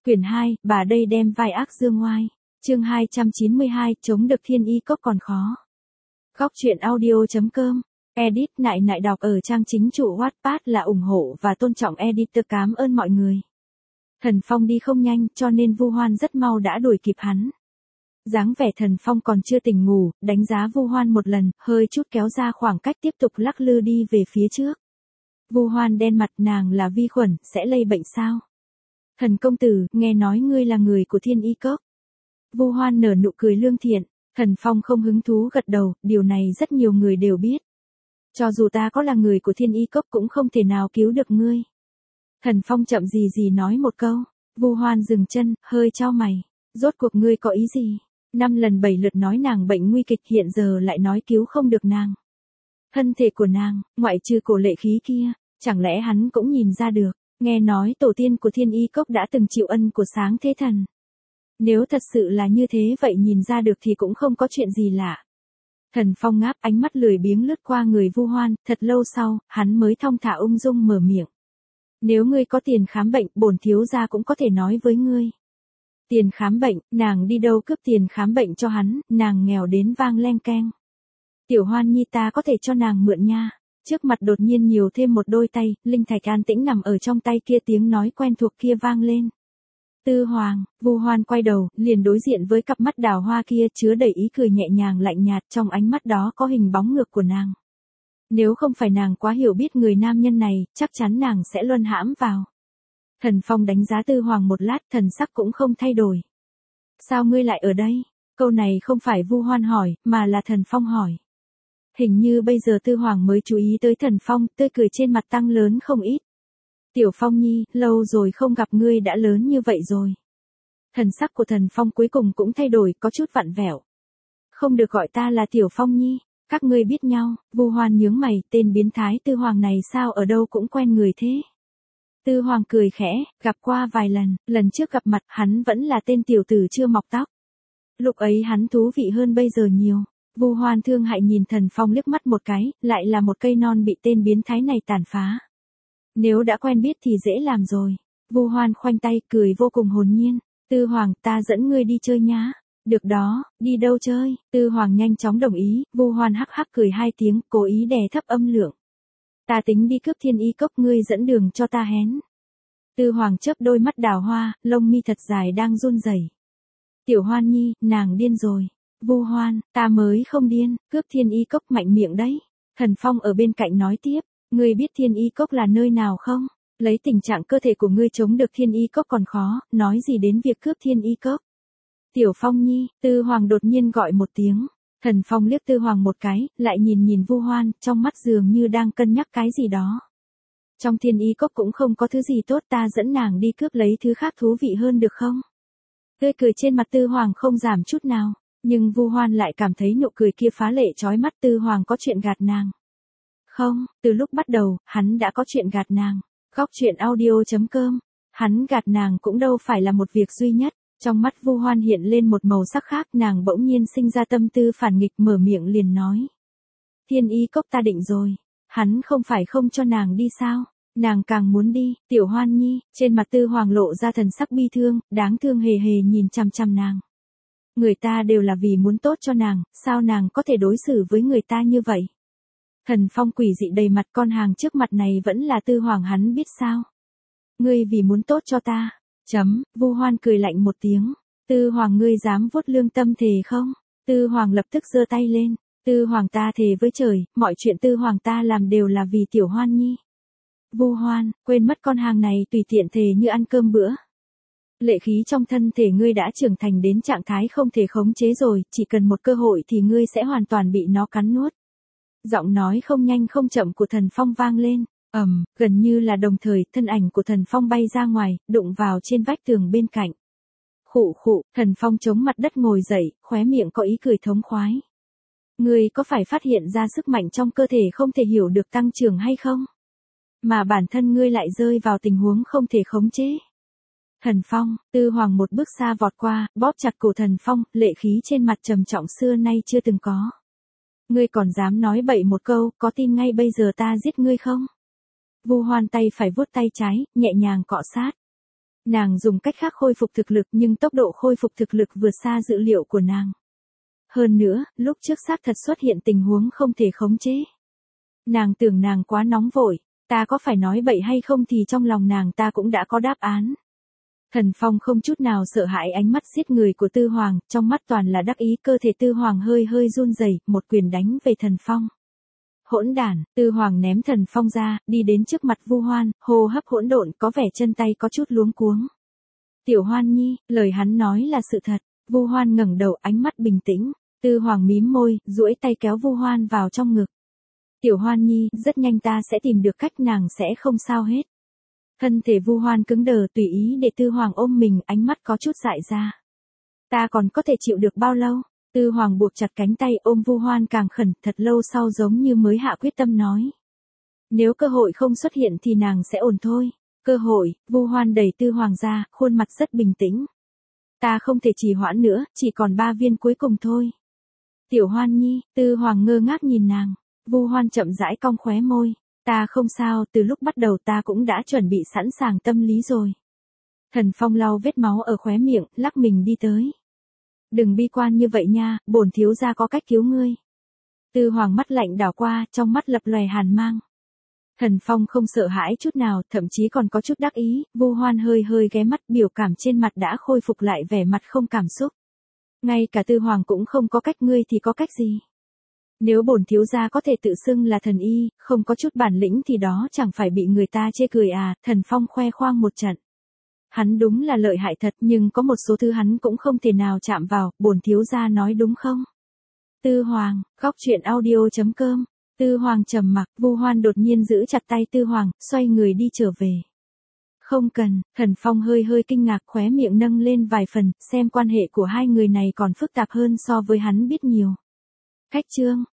Quyển 2, bà đây đem vai ác dương ngoai. Chương 292, chống được thiên y cốc còn khó. Góc truyện audio.com. Edit nại nại đọc ở trang chính chủ Wattpad là ủng hộ và tôn trọng editor, cảm ơn mọi người. Thần Phong đi không nhanh cho nên Vu Hoan rất mau đã đuổi kịp hắn. Dáng vẻ Thần Phong còn chưa tỉnh ngủ, đánh giá Vu Hoan một lần, hơi chút kéo ra khoảng cách tiếp tục lắc lư đi về phía trước. Vu Hoan đen mặt, nàng là vi khuẩn, sẽ lây bệnh sao? Thần công tử, nghe nói ngươi là người của thiên y cốc. Vu Hoan nở nụ cười lương thiện. Thần Phong không hứng thú gật đầu, điều này rất nhiều người đều biết. Cho dù ta có là người của thiên y cốc cũng không thể nào cứu được ngươi. Thần Phong chậm gì gì nói một câu. Vu Hoan dừng chân, hơi chau mày. Rốt cuộc ngươi có ý gì? 5 lần 7 lượt nói nàng bệnh nguy kịch, hiện giờ lại nói cứu không được nàng. Thân thể của nàng, ngoại trừ cổ lệ khí kia, chẳng lẽ hắn cũng nhìn ra được? Nghe nói tổ tiên của thiên y cốc đã từng chịu ân của Sáng Thế Thần. Nếu thật sự là như thế vậy nhìn ra được thì cũng không có chuyện gì lạ. Thần Phong ngáp, ánh mắt lười biếng lướt qua người Vu Hoan, thật lâu sau, hắn mới thong thả ung dung mở miệng. Nếu ngươi có tiền khám bệnh, bổn thiếu gia cũng có thể nói với ngươi. Tiền khám bệnh, nàng đi đâu cướp tiền khám bệnh cho hắn, nàng nghèo đến vang leng keng. Tiểu Hoan nhi ta có thể cho nàng mượn nha. Trước mặt đột nhiên nhiều thêm một đôi tay, linh thạch an tĩnh nằm ở trong tay kia, tiếng nói quen thuộc kia vang lên. Tư Hoàng. Vu Hoan quay đầu, liền đối diện với cặp mắt đào hoa kia chứa đầy ý cười nhẹ nhàng lạnh nhạt, trong ánh mắt đó có hình bóng ngược của nàng. Nếu không phải nàng quá hiểu biết người nam nhân này, chắc chắn nàng sẽ luân hãm vào. Thần Phong đánh giá Tư Hoàng một lát, thần sắc cũng không thay đổi. Sao ngươi lại ở đây? Câu này không phải Vu Hoan hỏi, mà là Thần Phong hỏi. Hình như bây giờ Tư Hoàng mới chú ý tới Thần Phong, tươi cười trên mặt tăng lớn không ít. Tiểu Phong nhi, lâu rồi không gặp ngươi đã lớn như vậy rồi. Thần sắc của Thần Phong cuối cùng cũng thay đổi, có chút vặn vẹo. Không được gọi ta là Tiểu Phong nhi, các ngươi biết nhau. Vu Hoan nhướng mày, tên biến thái Tư Hoàng này sao ở đâu cũng quen người thế. Tư Hoàng cười khẽ, gặp qua vài lần, lần trước gặp mặt hắn vẫn là tên tiểu tử chưa mọc tóc. Lúc ấy hắn thú vị hơn bây giờ nhiều. Vu Hoan thương hại nhìn Thần Phong liếc mắt một cái, lại là một cây non bị tên biến thái này tàn phá. Nếu đã quen biết thì dễ làm rồi. Vu Hoan khoanh tay cười vô cùng hồn nhiên. Tư Hoàng, ta dẫn ngươi đi chơi nhá. Được đó, đi đâu chơi? Tư Hoàng nhanh chóng đồng ý. Vu Hoan hắc hắc cười 2 tiếng, cố ý đè thấp âm lượng. Ta tính đi cướp thiên y cốc, ngươi dẫn đường cho ta hén. Tư Hoàng chớp đôi mắt đào hoa, lông mi thật dài đang run rẩy. Tiểu Hoan nhi, nàng điên rồi. Vu Hoan, ta mới không điên, cướp thiên y cốc mạnh miệng đấy. Thần Phong ở bên cạnh nói tiếp, ngươi biết thiên y cốc là nơi nào không? Lấy tình trạng cơ thể của ngươi chống được thiên y cốc còn khó, nói gì đến việc cướp thiên y cốc. Tiểu Phong nhi, Tư Hoàng đột nhiên gọi một tiếng. Thần Phong liếc Tư Hoàng một cái, lại nhìn Vu Hoan, trong mắt dường như đang cân nhắc cái gì đó. Trong thiên y cốc cũng không có thứ gì tốt, ta dẫn nàng đi cướp lấy thứ khác thú vị hơn được không? Tươi cười trên mặt Tư Hoàng không giảm chút nào. Nhưng Vu Hoan lại cảm thấy nụ cười kia phá lệ chói mắt. Tư Hoàng có chuyện gạt nàng. Không, từ lúc bắt đầu, hắn đã có chuyện gạt nàng. Góc truyện audio.com. Hắn gạt nàng cũng đâu phải là một việc duy nhất. Trong mắt Vu Hoan hiện lên một màu sắc khác, nàng bỗng nhiên sinh ra tâm tư phản nghịch, mở miệng liền nói. Thiên y cốc ta định rồi. Hắn không phải không cho nàng đi sao? Nàng càng muốn đi. Tiểu Hoan nhi, trên mặt Tư Hoàng lộ ra thần sắc bi thương, đáng thương hề hề nhìn chằm chằm nàng. Người ta đều là vì muốn tốt cho nàng, sao nàng có thể đối xử với người ta như vậy? Thần Phong quỷ dị đầy mặt, con hàng trước mặt này vẫn là Tư Hoàng hắn biết sao? Ngươi vì muốn tốt cho ta. Vu Hoan cười lạnh một tiếng. Tư Hoàng ngươi dám vuốt lương tâm thề không? Tư Hoàng lập tức giơ tay lên. Tư Hoàng ta thề với trời, mọi chuyện Tư Hoàng ta làm đều là vì Tiểu Hoan nhi. Vu Hoan, quên mất con hàng này tùy tiện thề như ăn cơm bữa. Lệ khí trong thân thể ngươi đã trưởng thành đến trạng thái không thể khống chế rồi, chỉ cần một cơ hội thì ngươi sẽ hoàn toàn bị nó cắn nuốt. Giọng nói không nhanh không chậm của Thần Phong vang lên, gần như là đồng thời, thân ảnh của Thần Phong bay ra ngoài, đụng vào trên vách tường bên cạnh. Khụ khụ, Thần Phong chống mặt đất ngồi dậy, khóe miệng có ý cười thống khoái. Ngươi có phải phát hiện ra sức mạnh trong cơ thể không thể hiểu được tăng trưởng hay không? Mà bản thân ngươi lại rơi vào tình huống không thể khống chế. Thần Phong, Tư Hoàng một bước xa vọt qua, bóp chặt cổ Thần Phong, lệ khí trên mặt trầm trọng xưa nay chưa từng có. Ngươi còn dám nói bậy một câu, có tin ngay bây giờ ta giết ngươi không? Vu Hoan tay phải vuốt tay trái, nhẹ nhàng cọ sát. Nàng dùng cách khác khôi phục thực lực nhưng tốc độ khôi phục thực lực vượt xa dự liệu của nàng. Hơn nữa, lúc trước xác thật xuất hiện tình huống không thể khống chế. Nàng tưởng nàng quá nóng vội, ta có phải nói bậy hay không thì trong lòng nàng ta cũng đã có đáp án. Thần Phong không chút nào sợ hãi ánh mắt giết người của Tư Hoàng, trong mắt toàn là đắc ý, cơ thể Tư Hoàng hơi hơi run rẩy, một quyền đánh về Thần Phong. Hỗn đản, Tư Hoàng ném Thần Phong ra, đi đến trước mặt Vu Hoan, hô hấp hỗn độn, có vẻ chân tay có chút luống cuống. Tiểu Hoan Nhi, lời hắn nói là sự thật. Vu Hoan ngẩng đầu, ánh mắt bình tĩnh. Tư Hoàng mím môi, duỗi tay kéo Vu Hoan vào trong ngực. Tiểu Hoan Nhi, rất nhanh ta sẽ tìm được cách, nàng sẽ không sao hết. Thân thể Vu Hoan cứng đờ, tùy ý để Tư Hoàng ôm mình, ánh mắt có chút dại ra. Ta còn có thể chịu được bao lâu? Tư Hoàng buộc chặt cánh tay ôm Vu Hoan càng khẩn, thật lâu sau giống như mới hạ quyết tâm nói. Nếu cơ hội không xuất hiện thì nàng sẽ ổn thôi. Cơ hội, Vu Hoan đẩy Tư Hoàng ra, khuôn mặt rất bình tĩnh. Ta không thể trì hoãn nữa, chỉ còn 3 viên cuối cùng thôi. Tiểu Hoan Nhi, Tư Hoàng ngơ ngác nhìn nàng. Vu Hoan chậm rãi cong khóe môi. Ta không sao, từ lúc bắt đầu ta cũng đã chuẩn bị sẵn sàng tâm lý rồi. Thần Phong lau vết máu ở khóe miệng, lắc mình đi tới. Đừng bi quan như vậy nha, bổn thiếu gia có cách cứu ngươi. Tư Hoàng mắt lạnh đảo qua, trong mắt lập lòe hàn mang. Thần Phong không sợ hãi chút nào, thậm chí còn có chút đắc ý, Vu Hoan hơi hơi ghé mắt, biểu cảm trên mặt đã khôi phục lại vẻ mặt không cảm xúc. Ngay cả Tư Hoàng cũng không có cách, ngươi thì có cách gì? Nếu bổn thiếu gia có thể tự xưng là thần y, không có chút bản lĩnh thì đó chẳng phải bị người ta chê cười à? Thần Phong khoe khoang một trận. Hắn đúng là lợi hại thật, nhưng có một số thứ hắn cũng không thể nào chạm vào, bổn thiếu gia nói đúng không? Tư Hoàng, góc truyện audio.com. Tư Hoàng trầm mặc, Vu Hoan đột nhiên giữ chặt tay Tư Hoàng, xoay người đi trở về. Không cần, Thần Phong hơi hơi kinh ngạc, khóe miệng nâng lên vài phần, xem quan hệ của hai người này còn phức tạp hơn so với hắn biết nhiều. Khách trương,